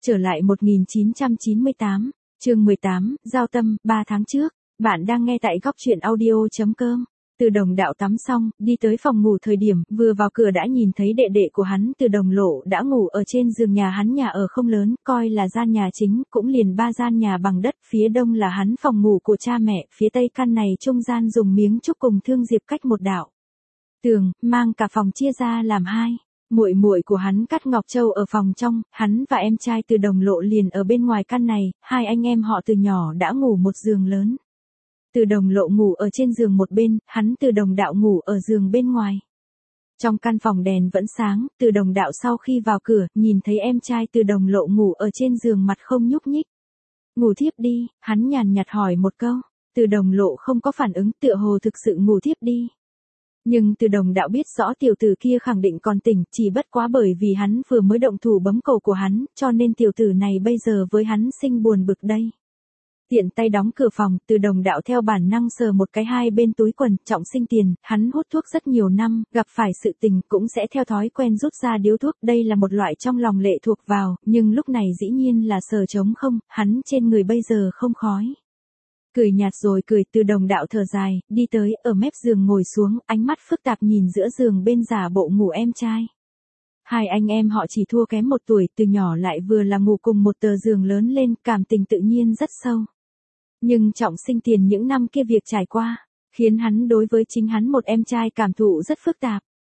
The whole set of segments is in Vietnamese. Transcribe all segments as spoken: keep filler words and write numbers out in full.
Trở lại một nghìn chín trăm chín mươi tám, chương mười tám, Giao Tâm, ba tháng trước, bạn đang nghe tại góc truyện audio.com. Từ Đồng Đạo tắm xong, đi tới phòng ngủ thời điểm, vừa vào cửa đã nhìn thấy đệ đệ của hắn Từ Đồng Lộ đã ngủ ở trên giường nhà hắn. Nhà ở không lớn, coi là gian nhà chính, cũng liền ba gian nhà bằng đất, phía đông là hắn phòng ngủ của cha mẹ, phía tây căn này trung gian dùng miếng trúc cùng thương diệp cách một đạo tường, mang cả phòng chia ra làm hai. Muội muội của hắn Cát Ngọc Châu ở phòng trong, hắn và em trai Từ Đồng Lộ liền ở bên ngoài căn này, hai anh em họ từ nhỏ đã ngủ một giường lớn. Từ Đồng Lộ ngủ ở trên giường một bên, hắn Từ Đồng Đạo ngủ ở giường bên ngoài. Trong căn phòng đèn vẫn sáng, Từ Đồng Đạo sau khi vào cửa, nhìn thấy em trai Từ Đồng Lộ ngủ ở trên giường mặt không nhúc nhích. Ngủ thiếp đi, hắn nhàn nhạt hỏi một câu. Từ Đồng Lộ không có phản ứng, tựa hồ thực sự ngủ thiếp đi. Nhưng Từ Đồng Đạo biết rõ tiểu tử kia khẳng định còn tỉnh, chỉ bất quá bởi vì hắn vừa mới động thủ bấm cổ của hắn, cho nên tiểu tử này bây giờ với hắn sinh buồn bực đây. Tiện tay đóng cửa phòng, Từ Đồng Đạo theo bản năng sờ một cái hai bên túi quần, Trọng Sinh tiền, hắn hút thuốc rất nhiều năm, gặp phải sự tình cũng sẽ theo thói quen rút ra điếu thuốc, đây là một loại trong lòng lệ thuộc vào, nhưng lúc này dĩ nhiên là sờ trống không, hắn trên người bây giờ không khói. Cười nhạt rồi cười, Từ Đồng Đạo thở dài, đi tới, ở mép giường ngồi xuống, ánh mắt phức tạp nhìn giữa giường bên giả bộ ngủ em trai. Hai anh em họ chỉ thua kém một tuổi, từ nhỏ lại vừa là ngủ cùng một tờ giường lớn lên, cảm tình tự nhiên rất sâu. Nhưng Trọng Sinh tiền những năm kia việc trải qua, khiến hắn đối với chính hắn một em trai cảm thụ rất phức tạp.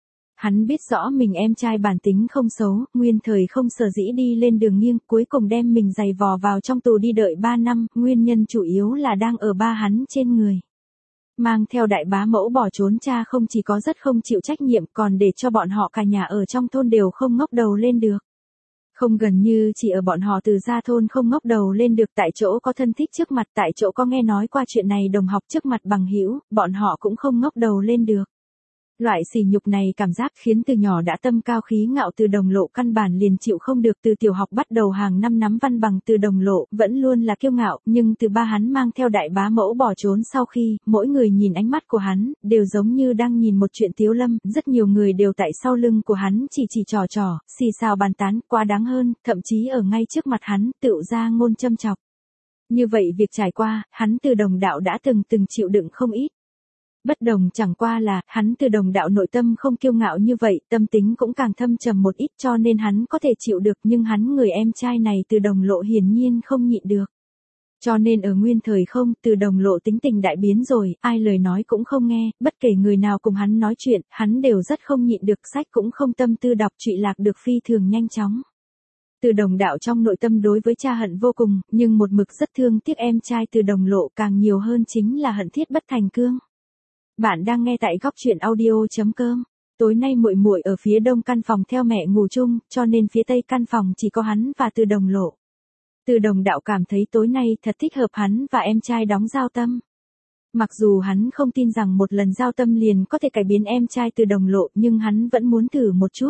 Hắn biết rõ mình em trai bản tính không xấu, nguyên thời không sở dĩ đi lên đường nghiêng, cuối cùng đem mình giày vò vào trong tù đi đợi ba năm, nguyên nhân chủ yếu là đang ở ba hắn trên người. Mang theo đại bá mẫu bỏ trốn, cha không chỉ có rất không chịu trách nhiệm, còn để cho bọn họ cả nhà ở trong thôn đều không ngóc đầu lên được. Không, gần như chỉ ở bọn họ Từ gia thôn không ngóc đầu lên được, tại chỗ có thân thích trước mặt, tại chỗ có nghe nói qua chuyện này đồng học trước mặt bằng hữu, bọn họ cũng không ngóc đầu lên được. Loại sỉ nhục này cảm giác khiến từ nhỏ đã tâm cao khí ngạo Từ Đồng Lộ căn bản liền chịu không được. Từ tiểu học bắt đầu hàng năm nắm văn bằng, Từ Đồng Lộ vẫn luôn là kiêu ngạo, nhưng từ ba hắn mang theo đại bá mẫu bỏ trốn sau khi, mỗi người nhìn ánh mắt của hắn, đều giống như đang nhìn một chuyện tiếu lâm, rất nhiều người đều tại sau lưng của hắn chỉ chỉ trò trò, xì xào bàn tán, quá đáng hơn, thậm chí ở ngay trước mặt hắn, tựu ra ngôn châm chọc. Như vậy việc trải qua, hắn Từ Đồng Đạo đã từng từng chịu đựng không ít. Bất đồng chẳng qua là, hắn Từ Đồng Đạo nội tâm không kiêu ngạo như vậy, tâm tính cũng càng thâm trầm một ít, cho nên hắn có thể chịu được, nhưng hắn người em trai này Từ Đồng Lộ hiển nhiên không nhịn được. Cho nên ở nguyên thời không, Từ Đồng Lộ tính tình đại biến rồi, ai lời nói cũng không nghe, bất kể người nào cùng hắn nói chuyện, hắn đều rất không nhịn được, sách cũng không tâm tư đọc, trụy lạc được phi thường nhanh chóng. Từ Đồng Đạo trong nội tâm đối với cha hận vô cùng, nhưng một mực rất thương tiếc em trai Từ Đồng Lộ, càng nhiều hơn chính là hận thiết bất thành cương. Bạn đang nghe tại góc truyện audio.com. Tối nay muội muội ở phía đông căn phòng theo mẹ ngủ chung, cho nên phía tây căn phòng chỉ có hắn và Từ Đồng Lộ. Từ Đồng Đạo cảm thấy tối nay thật thích hợp hắn và em trai đóng giao tâm. Mặc dù hắn không tin rằng một lần giao tâm liền có thể cải biến em trai Từ Đồng Lộ, nhưng hắn vẫn muốn thử một chút.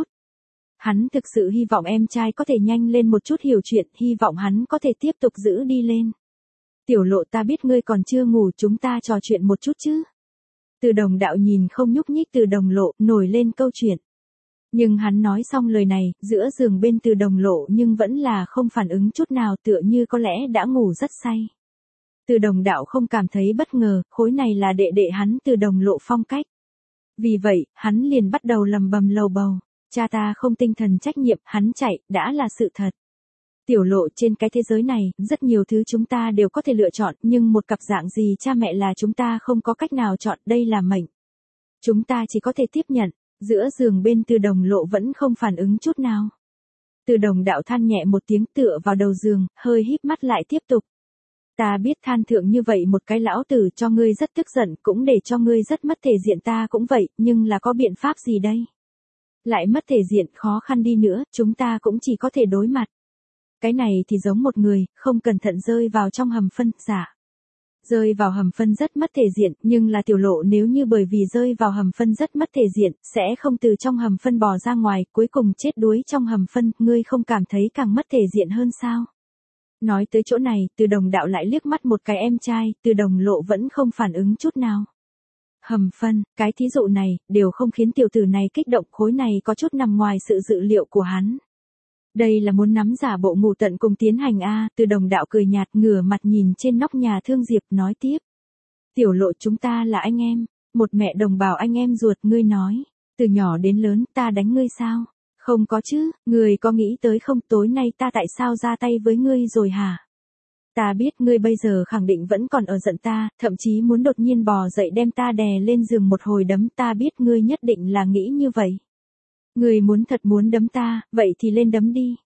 Hắn thực sự hy vọng em trai có thể nhanh lên một chút hiểu chuyện, hy vọng hắn có thể tiếp tục giữ đi lên. Tiểu Lộ, ta biết ngươi còn chưa ngủ, chúng ta trò chuyện một chút chứ. Từ Đồng Đạo nhìn không nhúc nhích Từ Đồng Lộ, nổi lên câu chuyện. Nhưng hắn nói xong lời này, giữa giường bên Từ Đồng Lộ nhưng vẫn là không phản ứng chút nào, tựa như có lẽ đã ngủ rất say. Từ Đồng Đạo không cảm thấy bất ngờ, khối này là đệ đệ hắn Từ Đồng Lộ phong cách. Vì vậy, hắn liền bắt đầu lầm bầm lầu bầu. Cha ta không tinh thần trách nhiệm, hắn chạy, đã là sự thật. Tiểu Lộ, trên cái thế giới này, rất nhiều thứ chúng ta đều có thể lựa chọn, nhưng một cặp dạng gì cha mẹ là chúng ta không có cách nào chọn, đây là mệnh. Chúng ta chỉ có thể tiếp nhận. Giữa giường bên Từ Đồng Lộ vẫn không phản ứng chút nào. Từ Đồng Đạo than nhẹ một tiếng, tựa vào đầu giường, hơi híp mắt lại tiếp tục. Ta biết than thượng như vậy một cái lão tử cho ngươi rất tức giận, cũng để cho ngươi rất mất thể diện, ta cũng vậy, nhưng là có biện pháp gì đây? Lại mất thể diện, khó khăn đi nữa, chúng ta cũng chỉ có thể đối mặt. Cái này thì giống một người, không cẩn thận rơi vào trong hầm phân, giả. Rơi vào hầm phân rất mất thể diện, nhưng là Tiểu Lộ, nếu như bởi vì rơi vào hầm phân rất mất thể diện, sẽ không từ trong hầm phân bò ra ngoài, cuối cùng chết đuối trong hầm phân, ngươi không cảm thấy càng mất thể diện hơn sao? Nói tới chỗ này, Từ Đồng Đạo lại liếc mắt một cái em trai, Từ Đồng Lộ vẫn không phản ứng chút nào. Hầm phân, cái thí dụ này, đều không khiến tiểu tử này kích động, khối này có chút nằm ngoài sự dự liệu của hắn. Đây là muốn nắm giả bộ ngủ tận cùng tiến hành a. Từ Đồng đạo cười nhạt, ngửa mặt nhìn trên nóc nhà Thương Diệp nói tiếp. Tiểu Lộ, chúng ta là anh em, một mẹ đồng bào anh em ruột. Ngươi nói, từ nhỏ đến lớn ta đánh ngươi sao? Không có chứ, ngươi có nghĩ tới không, tối nay ta tại sao ra tay với ngươi rồi hả? Ta biết ngươi bây giờ khẳng định vẫn còn ở giận ta, thậm chí muốn đột nhiên bò dậy đem ta đè lên giường một hồi đấm. Ta biết ngươi nhất định là nghĩ như vậy. Ngươi muốn thật muốn đấm ta, vậy thì lên đấm đi.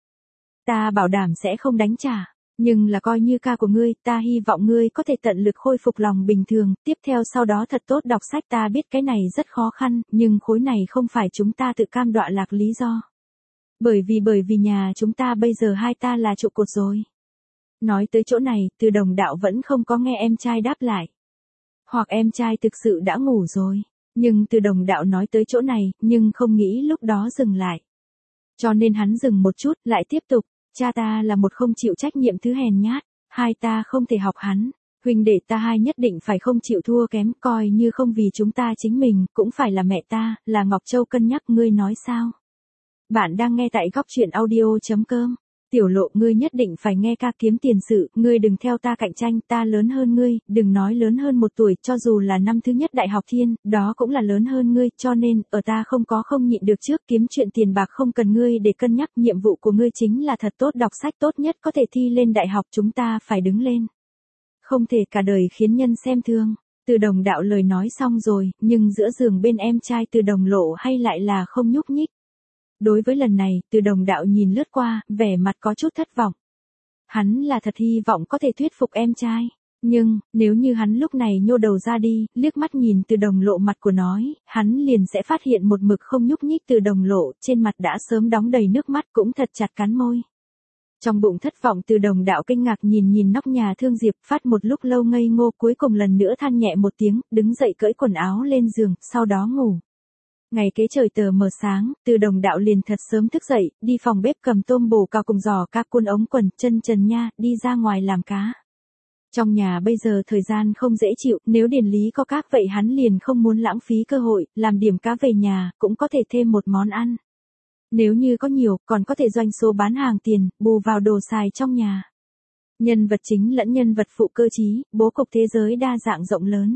Ta bảo đảm sẽ không đánh trả. Nhưng là coi như ca của ngươi, ta hy vọng ngươi có thể tận lực khôi phục lòng bình thường, tiếp theo sau đó thật tốt đọc sách. Ta biết cái này rất khó khăn, nhưng khối này không phải chúng ta tự cam đọa lạc lý do. Bởi vì bởi vì nhà chúng ta bây giờ hai ta là trụ cột rồi. Nói tới chỗ này, Từ Đồng đạo vẫn không có nghe em trai đáp lại. Hoặc em trai thực sự đã ngủ rồi. Nhưng Từ Đồng đạo nói tới chỗ này, nhưng không nghĩ lúc đó dừng lại. Cho nên hắn dừng một chút, lại tiếp tục. Cha ta là một không chịu trách nhiệm thứ hèn nhát. Hai ta không thể học hắn. Huynh đệ ta hai nhất định phải không chịu thua kém, coi như không vì chúng ta chính mình, cũng phải là mẹ ta, là Ngọc Châu cân nhắc. Ngươi nói sao? Bạn đang nghe tại góc truyện audio chấm com. Tiểu Lộ, ngươi nhất định phải nghe ca kiếm tiền sự, ngươi đừng theo ta cạnh tranh, ta lớn hơn ngươi, đừng nói lớn hơn một tuổi, cho dù là năm thứ nhất đại học thiên, đó cũng là lớn hơn ngươi, cho nên, ở ta không có không nhịn được trước, kiếm chuyện tiền bạc không cần ngươi để cân nhắc, nhiệm vụ của ngươi chính là thật tốt đọc sách, tốt nhất có thể thi lên đại học, chúng ta phải đứng lên. Không thể cả đời khiến nhân xem thương. Từ Đồng đạo lời nói xong rồi, nhưng giữa giường bên em trai Từ Đồng Lộ hay lại là không nhúc nhích. Đối với lần này, Từ Đồng đạo nhìn lướt qua, vẻ mặt có chút thất vọng. Hắn là thật hy vọng có thể thuyết phục em trai. Nhưng, nếu như hắn lúc này nhô đầu ra đi, liếc mắt nhìn Từ Đồng Lộ mặt của nói, hắn liền sẽ phát hiện một mực không nhúc nhích Từ Đồng Lộ, trên mặt đã sớm đóng đầy nước mắt, cũng thật chặt cắn môi. Trong bụng thất vọng, Từ Đồng đạo kinh ngạc nhìn nhìn nóc nhà Thương Diệp, phát một lúc lâu ngây ngô, cuối cùng lần nữa than nhẹ một tiếng, đứng dậy cởi quần áo lên giường, sau đó ngủ. Ngày kế trời tờ mờ sáng, Từ Đồng đạo liền thật sớm thức dậy, đi phòng bếp cầm tôm bổ cào cùng giò cá cuốn ống quần, chân trần nha, đi ra ngoài làm cá. Trong nhà bây giờ thời gian không dễ chịu, nếu Điền Lý có các vậy hắn liền không muốn lãng phí cơ hội, làm điểm cá về nhà, cũng có thể thêm một món ăn. Nếu như có nhiều, còn có thể doanh số bán hàng tiền, bù vào đồ xài trong nhà. Nhân vật chính lẫn nhân vật phụ cơ trí, bố cục thế giới đa dạng rộng lớn.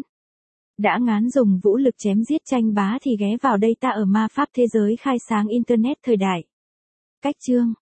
Đã ngán dùng vũ lực chém giết tranh bá thì ghé vào đây ta ở ma pháp thế giới khai sáng internet thời đại. Cách chương